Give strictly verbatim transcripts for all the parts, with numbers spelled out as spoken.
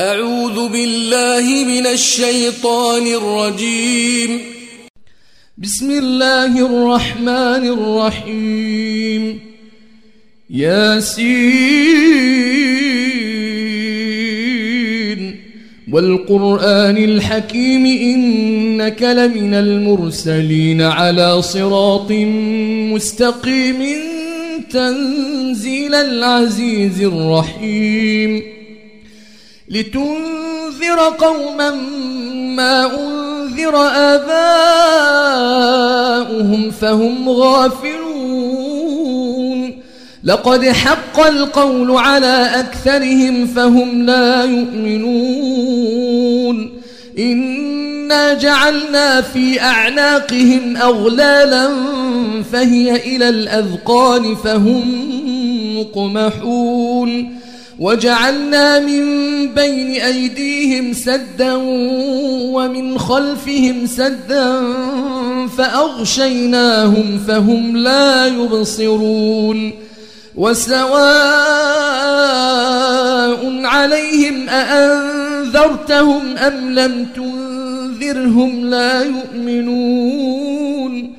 أعوذ بالله من الشيطان الرجيم. بسم الله الرحمن الرحيم. ياسين والقرآن الحكيم إنك لمن المرسلين على صراط مستقيم تنزيل العزيز الرحيم. لتنذر قوما ما أنذر آباؤهم فهم غافلون. لقد حق القول على أكثرهم فهم لا يؤمنون. إنا جعلنا في أعناقهم أغلالا فهي إلى الأذقان فهم مقمحون. وجعلنا من بين أيديهم سدا ومن خلفهم سدا فأغشيناهم فهم لا يبصرون. وسواء عليهم أأنذرتهم أم لم تنذرهم لا يؤمنون.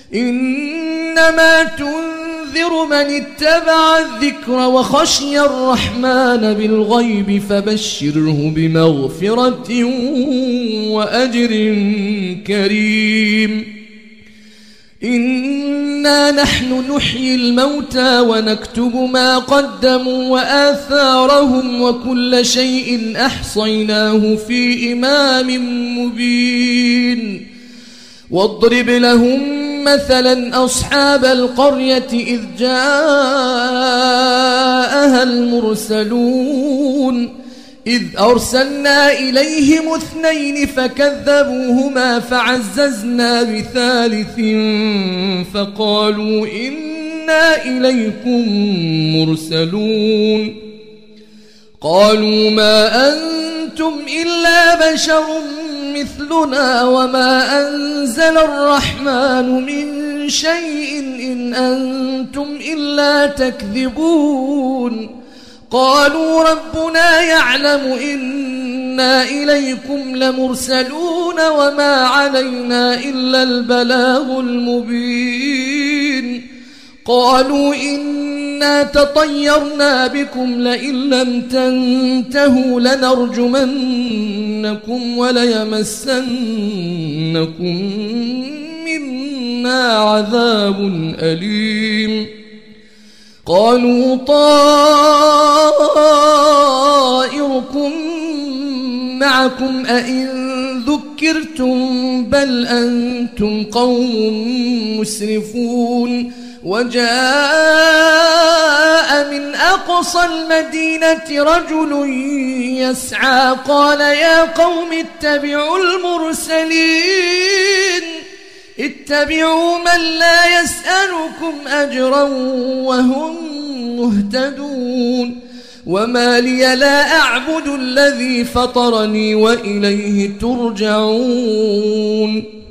إنما تنذر من اتبع الذكر وخشي الرحمن بالغيب فبشره بمغفرة وأجر كريم. إنا نحن نحيي الموتى ونكتب ما قدموا وآثارهم وكل شيء أحصيناه في إمام مبين. واضرب لهم مثلا أصحاب القرية إذ جاءها المرسلون إذ أرسلنا إليهم اثنين فكذبوهما فعززنا بثالث فقالوا إنا إليكم مرسلون. قالوا ما أنتم إلا بشر مثلنا وما أنزل الرحمن من شيء إن أنتم إلا تكذبون. قالوا ربنا يعلم إنا إليكم لمرسلون وما علينا إلا البلاغ المبين. قالوا إنا تطيرنا بكم لئن لم تنتهوا لنرجمنكم وليمسنكم منا عذاب أليم. قالوا طائركم معكم أئن ذكرتم بل أنتم قوم مسرفون. وجاء من أقصى المدينة رجل يسعى قال يا قوم اتبعوا المرسلين اتبعوا من لا يسألكم أجرا وهم مهتدون. وما لي لا أعبد الذي فطرني وإليه ترجعون.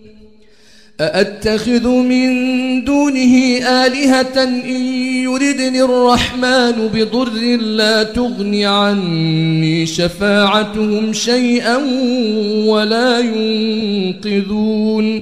أأتخذ من دونه آلهة إن يردني الرحمن بضر لا تغن عني شفاعتهم شيئا ولا ينقذون.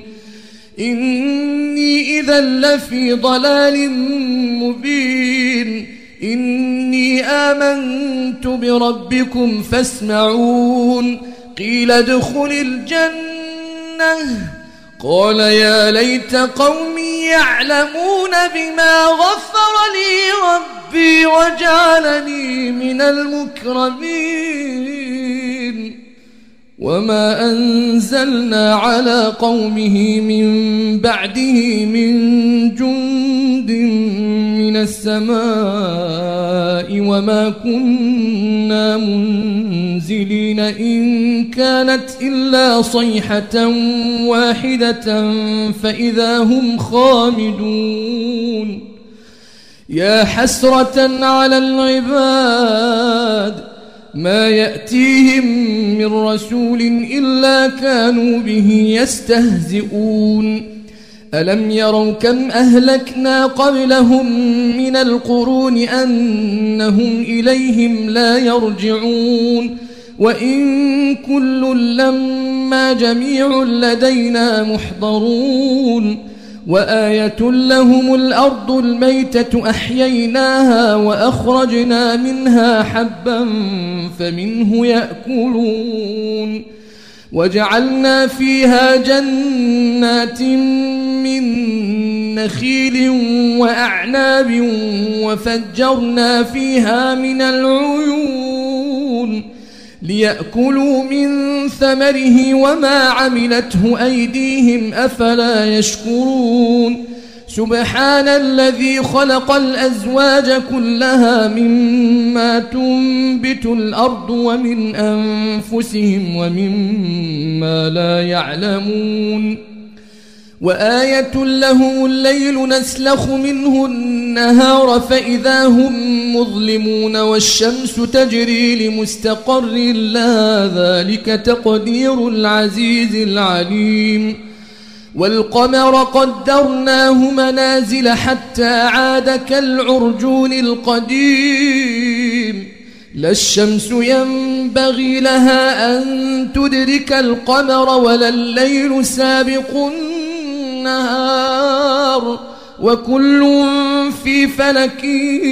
إني إذا لفي ضلال مبين. إني آمنت بربكم فاسمعون. قيل ادخل الجنة قال يا ليت قومي يعلمون بما غفر لي ربي وجعلني من المكرمين. وما أنزلنا على قومه من بعده من جند من السماء وما كنا منزلين إن كانت إلا صيحة واحدة فإذا هم خامدون. يا حسرة على العباد ما يأتيهم من رسول إلا كانوا به يستهزئون. ألم يروا كم أهلكنا قبلهم من القرون أنهم إليهم لا يرجعون. وإن كل لما جميع لدينا محضرون وآية لهم الأرض الميتة أحييناها وأخرجنا منها حبا فمنه يأكلون وجعلنا فيها جنات من نخيل وأعناب وفجرنا فيها من العيون ليأكلوا من ثمره وما عملته أيديهم أفلا يشكرون سبحان الذي خلق الأزواج كلها مما تنبت الأرض ومن أنفسهم ومما لا يعلمون وآية لهم الليل نسلخ منه النهار فإذا هم مظلمون والشمس تجري لمستقر لها ذلك تقدير العزيز العليم والقمر قدرناه منازل حتى عاد كالعرجون القديم لا الشمس ينبغي لها أن تدرك القمر ولا الليل سابق النهار وكل في فلك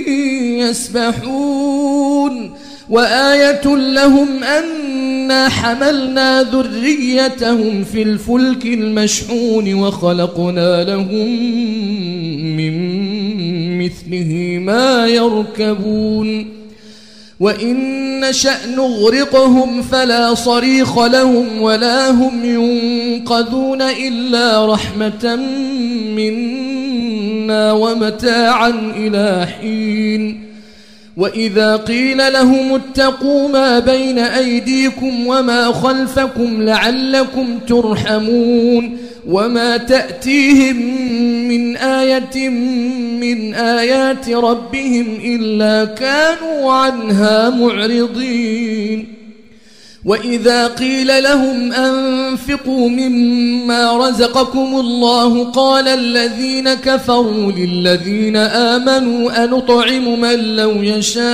يسبحون وآية لهم أنا حملنا ذريتهم في الفلك المشحون وخلقنا لهم من مثله ما يركبون وإن نشأ نغرقهم فلا صريخ لهم ولا هم ينقذون إلا رحمة منا ومتاعا إلى حين وإذا قيل لهم اتقوا ما بين أيديكم وما خلفكم لعلكم ترحمون وما تأتيهم من آية من آيات ربهم إلا كانوا عنها معرضين وإذا قيل لهم أنفقوا مما رزقكم الله قال الذين كفروا للذين آمنوا أنطعم من لو يشاء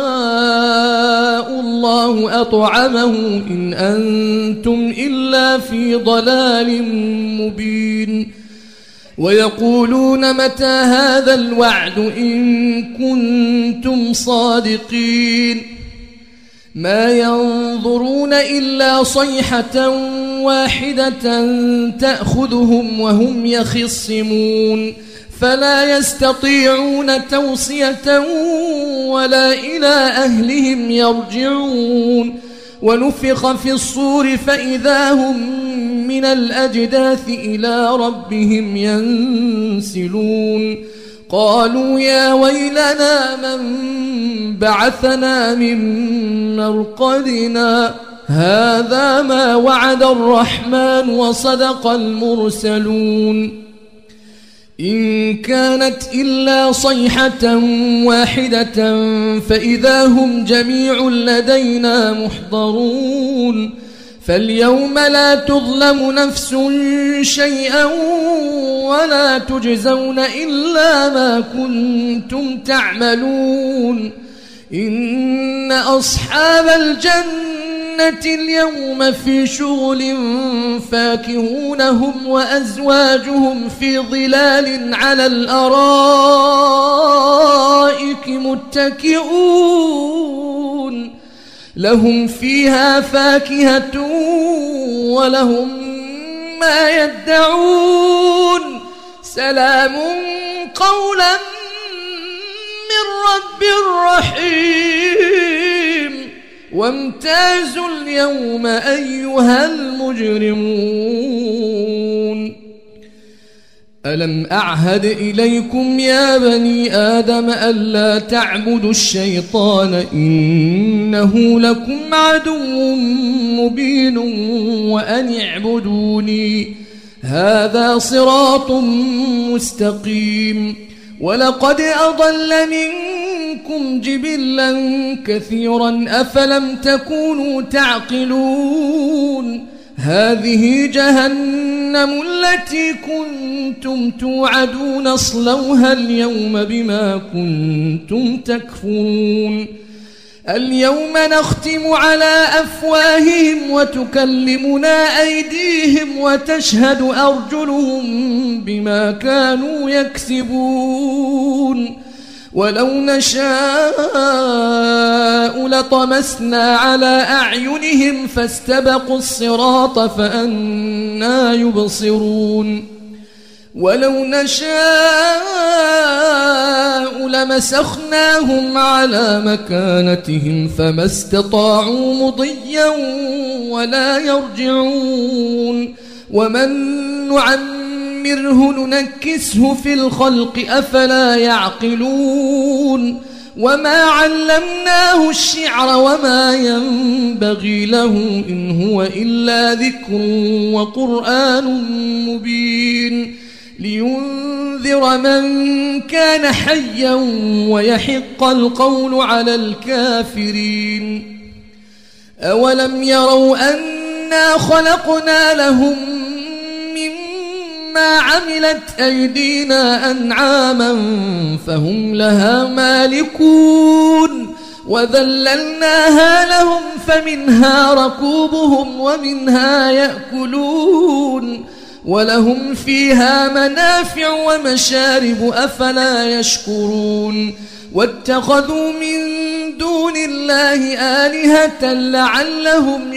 الله أطعمه إن أنتم إلا في ضلال مبين ويقولون متى هذا الوعد إن كنتم صادقين ما ينظرون إلا صيحة واحدة تأخذهم وهم يخصمون فلا يستطيعون توصية ولا إلى أهلهم يرجعون ونفخ في الصور فإذا هم من الأجداث إلى ربهم ينسلون قالوا يا ويلنا من بعثنا من مرقدنا هذا ما وعد الرحمن وصدق المرسلون إن كانت إلا صيحة واحدة فإذا هم جميع لدينا محضرون فاليوم لا تظلم نفس شيئا ولا تجزون إلا ما كنتم تعملون إن أصحاب الجنة اليوم في شغل فاكهون هم وأزواجهم في ظلال على الأرائك متكئون لهم فيها فاكهة ولهم ما يدعون سلام قولا من رب رحيم وامتازوا اليوم أيها المجرمون ألم أعهد إليكم يا بني آدم ألا تعبدوا الشيطان إنه لكم عدو مبين وأن اعبدوني هذا صراط مستقيم ولقد أضل منكم جبلا كثيرا أفلم تكونوا تعقلون هذه جهنم التي كنتم توعدون اصلوها اليوم بما كنتم تكفرون اليوم نختم على أفواههم وتكلمنا أيديهم وتشهد أرجلهم بما كانوا يكسبون ولو نشاء لطمسنا على أعينهم فاستبقوا الصراط فأنى يبصرون ولو نشاء لمسخناهم على مكانتهم فما استطاعوا مضيا ولا يرجعون ومن نعمره ننكسه في الخلق أفلا يعقلون وما علمناه الشعر وما ينبغي له إن هو إلا ذكر وقرآن مبين لينذر من كان حيا ويحق القول على الكافرين أولم يروا أنا خلقنا لهم مما عملت أيدينا أنعاما فهم لها مالكون وذللناها لهم فمنها ركوبهم ومنها يأكلون ولهم فيها منافع ومشارب أفلا يشكرون واتخذوا من دون الله آلهة لعلهم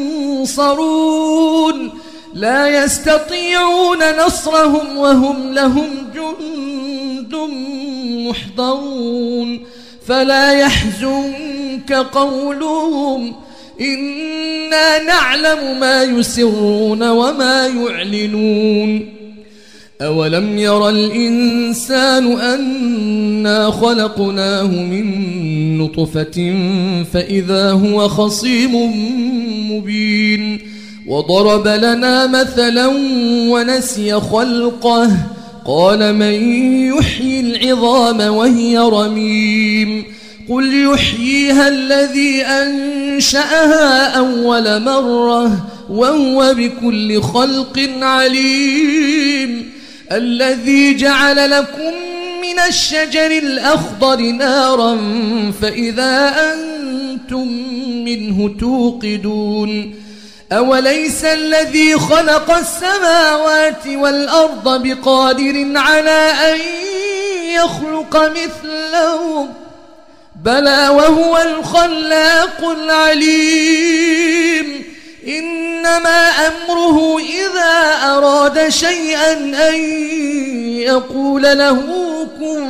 ينصرون لا يستطيعون نصرهم وهم لهم جند محضرون فلا يحزنك قولهم إنا نعلم ما يسرون وما يعلنون أولم ير الإنسان أنا خلقناه من نطفة فإذا هو خصيم مبين وضرب لنا مثلا ونسي خلقه قال من يحيي العظام وهي رميم قل يحييها الذي أنشأها أول مرة وهو بكل خلق عليم الذي جعل لكم من الشجر الأخضر نارا فإذا أنتم منه توقدون أوليس الذي خلق السماوات والأرض بقادر على أن يخلق مثلهم بلى وهو الخلاق العليم إنما أمره إذا أراد شيئا أن يقول له كن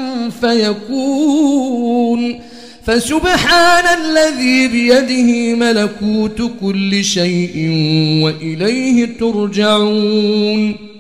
فيكون فسبحان الذي بيده ملكوت كل شيء وإليه ترجعون